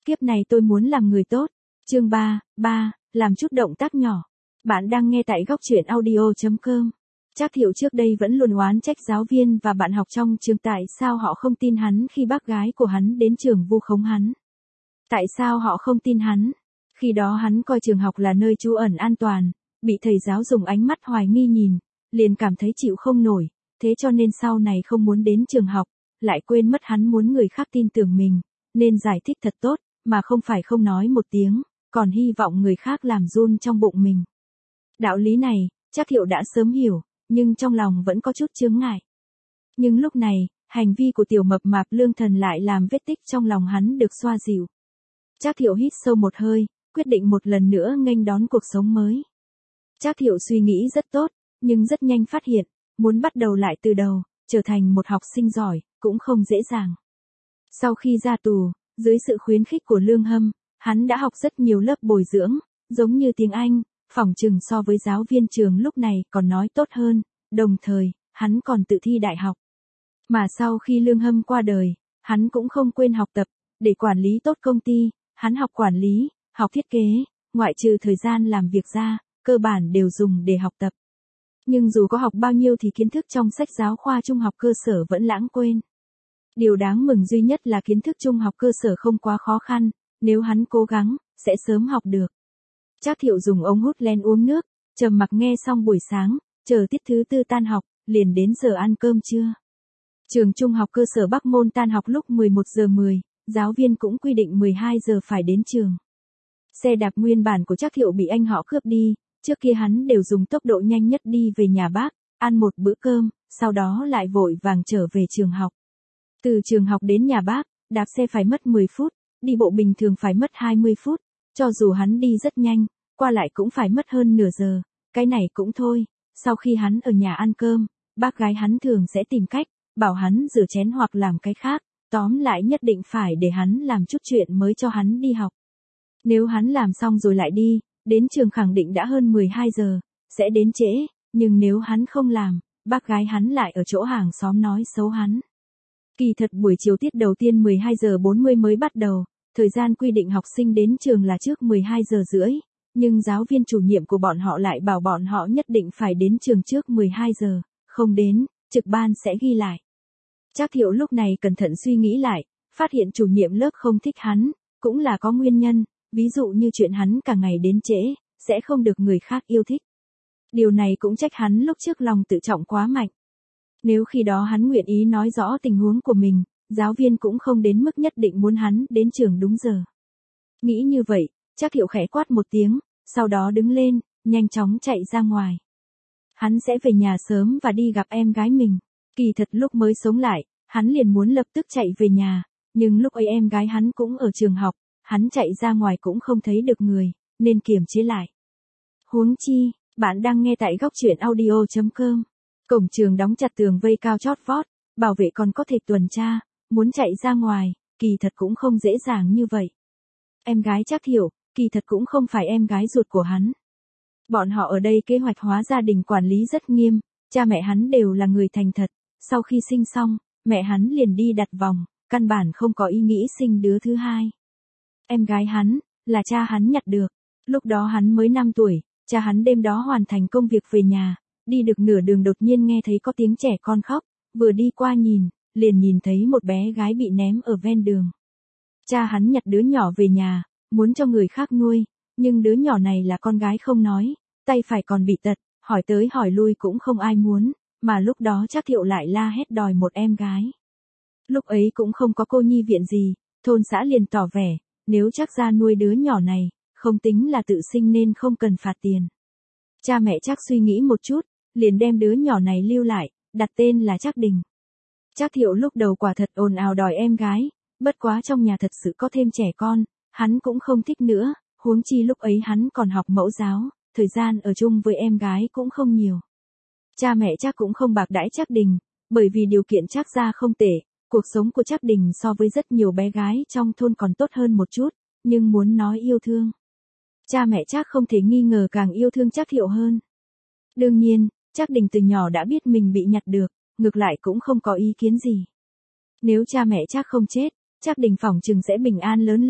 Kiếp này tôi muốn làm người tốt. Chương 3, làm chút động tác nhỏ. Bạn đang nghe tại góc truyện audio.com. Trác Thiệu trước đây vẫn luôn oán trách giáo viên và bạn học trong trường tại sao họ không tin hắn khi bác gái của hắn đến trường vu khống hắn. Tại sao họ không tin hắn? Khi đó hắn coi trường học là nơi trú ẩn an toàn, bị thầy giáo dùng ánh mắt hoài nghi nhìn, liền cảm thấy chịu không nổi, thế cho nên sau này không muốn đến trường học, lại quên mất hắn muốn người khác tin tưởng mình, nên giải thích thật tốt, mà không phải không nói một tiếng, còn hy vọng người khác làm run trong bụng mình. Đạo lý này, Trác Thiệu đã sớm hiểu, nhưng trong lòng vẫn có chút chướng ngại. Nhưng lúc này, hành vi của tiểu mập mạp Lương Thần lại làm vết tích trong lòng hắn được xoa dịu. Trác Thiệu hít sâu một hơi, quyết định một lần nữa nghênh đón cuộc sống mới. Trác Thiệu suy nghĩ rất tốt, nhưng rất nhanh phát hiện, muốn bắt đầu lại từ đầu, trở thành một học sinh giỏi, cũng không dễ dàng. Sau khi ra tù, dưới sự khuyến khích của Lương Hâm, hắn đã học rất nhiều lớp bồi dưỡng, giống như tiếng Anh, phỏng chừng so với giáo viên trường lúc này còn nói tốt hơn, đồng thời, hắn còn tự thi đại học. Mà sau khi Lương Hâm qua đời, hắn cũng không quên học tập, để quản lý tốt công ty, hắn học quản lý, học thiết kế, ngoại trừ thời gian làm việc ra, cơ bản đều dùng để học tập. Nhưng dù có học bao nhiêu thì kiến thức trong sách giáo khoa trung học cơ sở vẫn lãng quên. Điều đáng mừng duy nhất là kiến thức trung học cơ sở không quá khó khăn, nếu hắn cố gắng, sẽ sớm học được. Trác Thiệu dùng ống hút len uống nước, trầm mặc nghe xong buổi sáng, chờ tiết thứ tư tan học, liền đến giờ ăn cơm trưa. Trường trung học cơ sở Bắc Môn tan học lúc 11 giờ 10, giáo viên cũng quy định 12 giờ phải đến trường. Xe đạp nguyên bản của Trác Thiệu bị anh họ cướp đi, trước kia hắn đều dùng tốc độ nhanh nhất đi về nhà bác, ăn một bữa cơm, sau đó lại vội vàng trở về trường học. Từ trường học đến nhà bác, đạp xe phải mất 10 phút, đi bộ bình thường phải mất 20 phút, cho dù hắn đi rất nhanh, qua lại cũng phải mất hơn nửa giờ, cái này cũng thôi, sau khi hắn ở nhà ăn cơm, bác gái hắn thường sẽ tìm cách, bảo hắn rửa chén hoặc làm cái khác, tóm lại nhất định phải để hắn làm chút chuyện mới cho hắn đi học. Nếu hắn làm xong rồi lại đi, đến trường khẳng định đã hơn 12 giờ, sẽ đến trễ, nhưng nếu hắn không làm, bác gái hắn lại ở chỗ hàng xóm nói xấu hắn. Kỳ thật buổi chiều tiết đầu tiên 12 giờ 40 mới bắt đầu, thời gian quy định học sinh đến trường là trước 12 giờ rưỡi, nhưng giáo viên chủ nhiệm của bọn họ lại bảo bọn họ nhất định phải đến trường trước 12 giờ, không đến, trực ban sẽ ghi lại. Trác Thiệu lúc này cẩn thận suy nghĩ lại, phát hiện chủ nhiệm lớp không thích hắn, cũng là có nguyên nhân, ví dụ như chuyện hắn cả ngày đến trễ, sẽ không được người khác yêu thích. Điều này cũng trách hắn lúc trước lòng tự trọng quá mạnh. Nếu khi đó hắn nguyện ý nói rõ tình huống của mình, giáo viên cũng không đến mức nhất định muốn hắn đến trường đúng giờ. Nghĩ như vậy, Trác Thiệu khẽ quát một tiếng, sau đó đứng lên, nhanh chóng chạy ra ngoài. Hắn sẽ về nhà sớm và đi gặp em gái mình. Kỳ thật lúc mới sống lại, hắn liền muốn lập tức chạy về nhà, nhưng lúc ấy em gái hắn cũng ở trường học, hắn chạy ra ngoài cũng không thấy được người, nên kiềm chế lại. Huống chi, bạn đang nghe tại góc truyện audio.com. Cổng trường đóng chặt tường vây cao chót vót, bảo vệ còn có thể tuần tra, muốn chạy ra ngoài, kỳ thật cũng không dễ dàng như vậy. Em gái Trác Thiệu, kỳ thật cũng không phải em gái ruột của hắn. Bọn họ ở đây kế hoạch hóa gia đình quản lý rất nghiêm, cha mẹ hắn đều là người thành thật, sau khi sinh xong, mẹ hắn liền đi đặt vòng, căn bản không có ý nghĩ sinh đứa thứ hai. Em gái hắn, là cha hắn nhặt được, lúc đó hắn mới 5 tuổi, cha hắn đêm đó hoàn thành công việc về nhà, đi được nửa đường đột nhiên nghe thấy có tiếng trẻ con khóc, vừa đi qua nhìn, liền nhìn thấy một bé gái bị ném ở ven đường. Cha hắn nhặt đứa nhỏ về nhà, muốn cho người khác nuôi, nhưng đứa nhỏ này là con gái không nói, tay phải còn bị tật, hỏi tới hỏi lui cũng không ai muốn, mà lúc đó Trác Thiệu lại la hét đòi một em gái. Lúc ấy cũng không có cô nhi viện gì, thôn xã liền tỏ vẻ, nếu Trác gia nuôi đứa nhỏ này, không tính là tự sinh nên không cần phạt tiền. Cha mẹ Trác suy nghĩ một chút, liền đem đứa nhỏ này lưu lại, đặt tên là Trác Đình. Trác Thiệu lúc đầu quả thật ồn ào đòi em gái, bất quá trong nhà thật sự có thêm trẻ con, hắn cũng không thích nữa, huống chi lúc ấy hắn còn học mẫu giáo, thời gian ở chung với em gái cũng không nhiều. Cha mẹ Trác cũng không bạc đãi Trác Đình, bởi vì điều kiện Trác gia không tệ, cuộc sống của Trác Đình so với rất nhiều bé gái trong thôn còn tốt hơn một chút, nhưng muốn nói yêu thương. Cha mẹ Trác không thể nghi ngờ càng yêu thương Trác Thiệu hơn. Đương nhiên, Trác Đình từ nhỏ đã biết mình bị nhặt được, ngược lại cũng không có ý kiến gì. Nếu cha mẹ Trác không chết, Trác Đình phỏng chừng sẽ bình an lớn lên,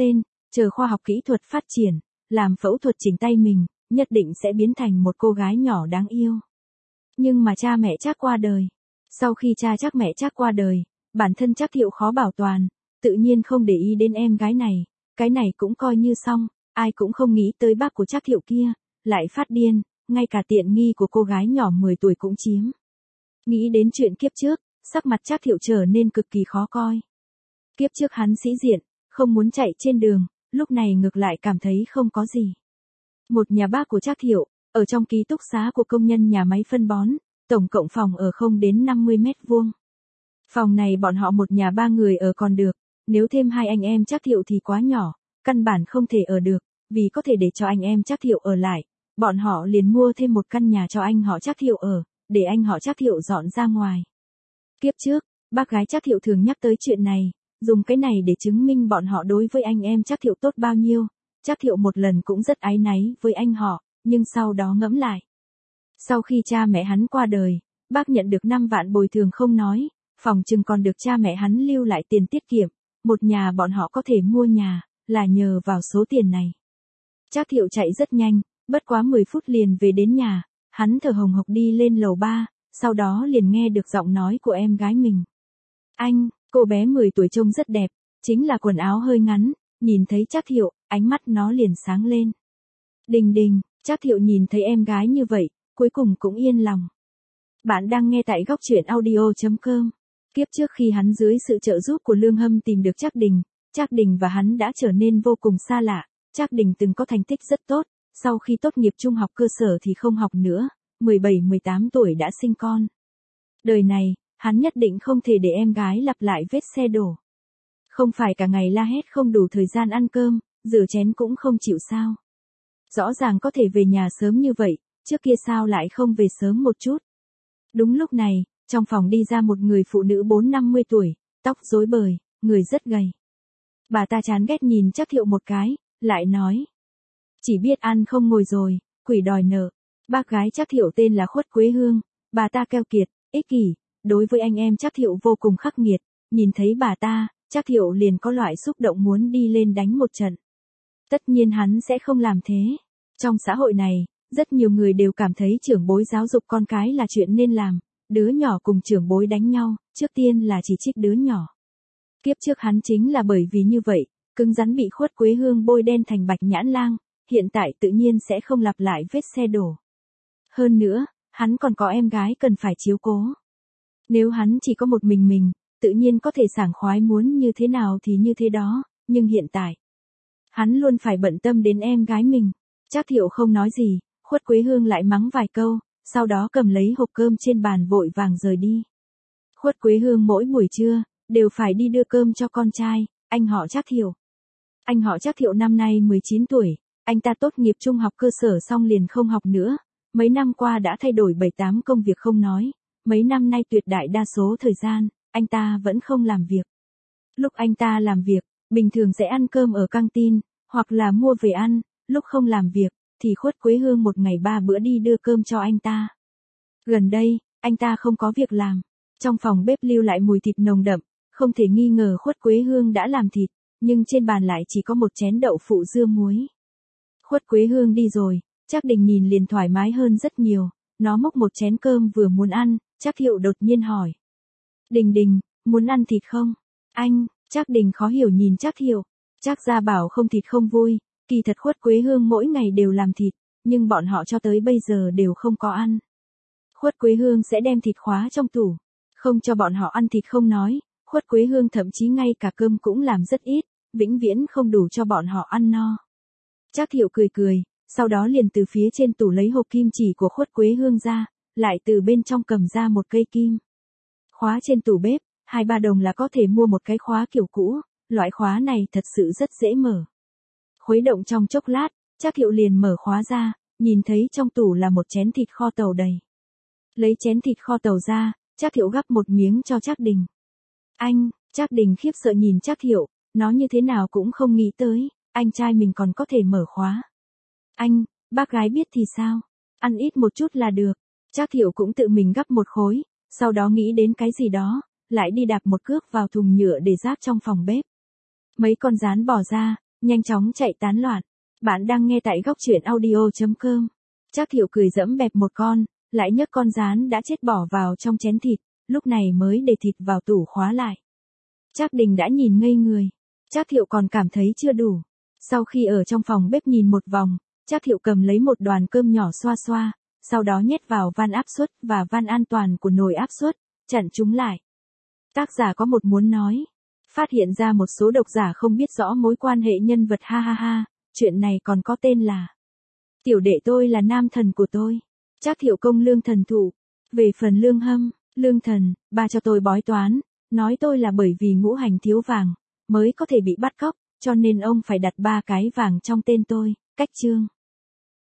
chờ khoa học kỹ thuật phát triển, làm phẫu thuật chỉnh tay mình, nhất định sẽ biến thành một cô gái nhỏ đáng yêu. Nhưng mà cha mẹ Trác qua đời. Sau khi cha Trác mẹ Trác qua đời, bản thân Trác Thiệu khó bảo toàn, tự nhiên không để ý đến em gái này, cái này cũng coi như xong, ai cũng không nghĩ tới bác của Trác Thiệu kia, lại phát điên, ngay cả tiện nghi của cô gái nhỏ 10 tuổi cũng chiếm. Nghĩ đến chuyện kiếp trước, sắc mặt Trác Thiệu trở nên cực kỳ khó coi. Kiếp trước hắn sĩ diện, không muốn chạy trên đường, lúc này ngược lại cảm thấy không có gì. Một nhà bác của Trác Thiệu, ở trong ký túc xá của công nhân nhà máy phân bón, tổng cộng phòng ở không đến 50 mét vuông. Phòng này bọn họ một nhà 3 người ở còn được, nếu thêm 2 anh em Trác Thiệu thì quá nhỏ, căn bản không thể ở được, vì có thể để cho anh em Trác Thiệu ở lại, bọn họ liền mua thêm một căn nhà cho anh họ Trác Thiệu ở, để anh họ Trác Thiệu dọn ra ngoài. Kiếp trước, bác gái Trác Thiệu thường nhắc tới chuyện này, dùng cái này để chứng minh bọn họ đối với anh em Trác Thiệu tốt bao nhiêu. Trác Thiệu một lần cũng rất áy náy với anh họ, nhưng sau đó ngẫm lại. Sau khi cha mẹ hắn qua đời, bác nhận được 5 vạn bồi thường không nói, phòng chừng còn được cha mẹ hắn lưu lại tiền tiết kiệm, một nhà bọn họ có thể mua nhà, là nhờ vào số tiền này. Trác Thiệu chạy rất nhanh, bất quá 10 phút liền về đến nhà, hắn thở hồng hộc đi lên lầu 3, sau đó liền nghe được giọng nói của em gái mình. Anh, cô bé 10 tuổi trông rất đẹp, chính là quần áo hơi ngắn, nhìn thấy Trác Thiệu, ánh mắt nó liền sáng lên. Đình đình, Trác Thiệu nhìn thấy em gái như vậy, cuối cùng cũng yên lòng. Bạn đang nghe tại góc truyện audio.com. Kiếp trước khi hắn dưới sự trợ giúp của Lương Hâm tìm được Trác Đình và hắn đã trở nên vô cùng xa lạ. Trác Đình từng có thành tích rất tốt, sau khi tốt nghiệp trung học cơ sở thì không học nữa, 17-18 tuổi đã sinh con. Đời này, hắn nhất định không thể để em gái lặp lại vết xe đổ. Không phải cả ngày la hét không đủ thời gian ăn cơm, rửa chén cũng không chịu sao. Rõ ràng có thể về nhà sớm như vậy, trước kia sao lại không về sớm một chút. Đúng lúc này, trong phòng đi ra một người phụ nữ 4-50 tuổi, tóc rối bời, người rất gầy. Bà ta chán ghét nhìn Trác Thiệu một cái, lại nói. Chỉ biết ăn không ngồi rồi, quỷ đòi nợ. Bác gái Trác Thiệu tên là Khuất Quế Hương, bà ta keo kiệt, ích kỷ, đối với anh em Trác Thiệu vô cùng khắc nghiệt, nhìn thấy bà ta, Trác Thiệu liền có loại xúc động muốn đi lên đánh một trận. Tất nhiên hắn sẽ không làm thế. Trong xã hội này, rất nhiều người đều cảm thấy trưởng bối giáo dục con cái là chuyện nên làm, đứa nhỏ cùng trưởng bối đánh nhau, trước tiên là chỉ trích đứa nhỏ. Kiếp trước hắn chính là bởi vì như vậy, cứng rắn bị Khuất Quế Hương bôi đen thành bạch nhãn lang, hiện tại tự nhiên sẽ không lặp lại vết xe đổ. Hơn nữa, hắn còn có em gái cần phải chiếu cố. Nếu hắn chỉ có một mình, tự nhiên có thể sảng khoái muốn như thế nào thì như thế đó, nhưng hiện tại, hắn luôn phải bận tâm đến em gái mình. Trác Thiệu không nói gì, Khuất Quế Hương lại mắng vài câu, sau đó cầm lấy hộp cơm trên bàn vội vàng rời đi. Khuất Quế Hương mỗi buổi trưa, đều phải đi đưa cơm cho con trai, anh họ Trác Thiệu. Anh họ Trác Thiệu năm nay 19 tuổi, anh ta tốt nghiệp trung học cơ sở xong liền không học nữa, mấy năm qua đã thay đổi 7-8 công việc không nói, mấy năm nay tuyệt đại đa số thời gian, anh ta vẫn không làm việc. Lúc anh ta làm việc, bình thường sẽ ăn cơm ở căng tin, hoặc là mua về ăn, lúc không làm việc, thì Khuất Quế Hương một ngày 3 bữa đi đưa cơm cho anh ta. Gần đây, anh ta không có việc làm, trong phòng bếp lưu lại mùi thịt nồng đậm, không thể nghi ngờ Khuất Quế Hương đã làm thịt, nhưng trên bàn lại chỉ có một chén đậu phụ dưa muối. Khuất Quế Hương đi rồi, Trác Đình nhìn liền thoải mái hơn rất nhiều, nó múc một chén cơm vừa muốn ăn, Trác Thiệu đột nhiên hỏi. Đình Đình, muốn ăn thịt không? Anh, Trác Đình khó hiểu nhìn Trác Thiệu, Trác gia bảo không thịt không vui, kỳ thật Khuất Quế Hương mỗi ngày đều làm thịt, nhưng bọn họ cho tới bây giờ đều không có ăn. Khuất Quế Hương sẽ đem thịt khóa trong tủ, không cho bọn họ ăn thịt không nói, Khuất Quế Hương thậm chí ngay cả cơm cũng làm rất ít, vĩnh viễn không đủ cho bọn họ ăn no. Trác Thiệu cười cười, sau đó liền từ phía trên tủ lấy hộp kim chỉ của Khuất Quế Hương ra, lại từ bên trong cầm ra một cây kim. Khóa trên tủ bếp, 2-3 đồng là có thể mua một cái khóa kiểu cũ, loại khóa này thật sự rất dễ mở. Khuấy động trong chốc lát, Trác Thiệu liền mở khóa ra, nhìn thấy trong tủ là một chén thịt kho tàu đầy. Lấy chén thịt kho tàu ra, Trác Thiệu gắp một miếng cho Trác Đình. Anh, Trác Đình khiếp sợ nhìn Trác Thiệu, nó như thế nào cũng không nghĩ tới, anh trai mình còn có thể mở khóa. Anh, bác gái biết thì sao? Ăn ít một chút là được. Trác Thiệu cũng tự mình gắp một khối, sau đó nghĩ đến cái gì đó, lại đi đạp một cước vào thùng nhựa để rác trong phòng bếp. Mấy con gián bỏ ra, nhanh chóng chạy tán loạn. Bạn đang nghe tại góc truyện audio.com. Trác Thiệu cười giẫm bẹp một con, lại nhấc con gián đã chết bỏ vào trong chén thịt, lúc này mới để thịt vào tủ khóa lại. Trác Đình đã nhìn ngây người. Trác Thiệu còn cảm thấy chưa đủ. Sau khi ở trong phòng bếp nhìn một vòng, Trác Thiệu cầm lấy một đoàn cơm nhỏ xoa xoa, sau đó nhét vào van áp suất và van an toàn của nồi áp suất, chặn chúng lại. Tác giả có một muốn nói. Phát hiện ra một số độc giả không biết rõ mối quan hệ nhân vật ha ha ha, chuyện này còn có tên là Tiểu đệ tôi là nam thần của tôi. Trác Thiệu công lương thần thụ. Về phần lương hâm, lương thần, ba cho tôi bói toán, nói tôi là bởi vì ngũ hành thiếu vàng, mới có thể bị bắt cóc, cho nên ông phải đặt 3 cái vàng trong tên tôi, cách chương.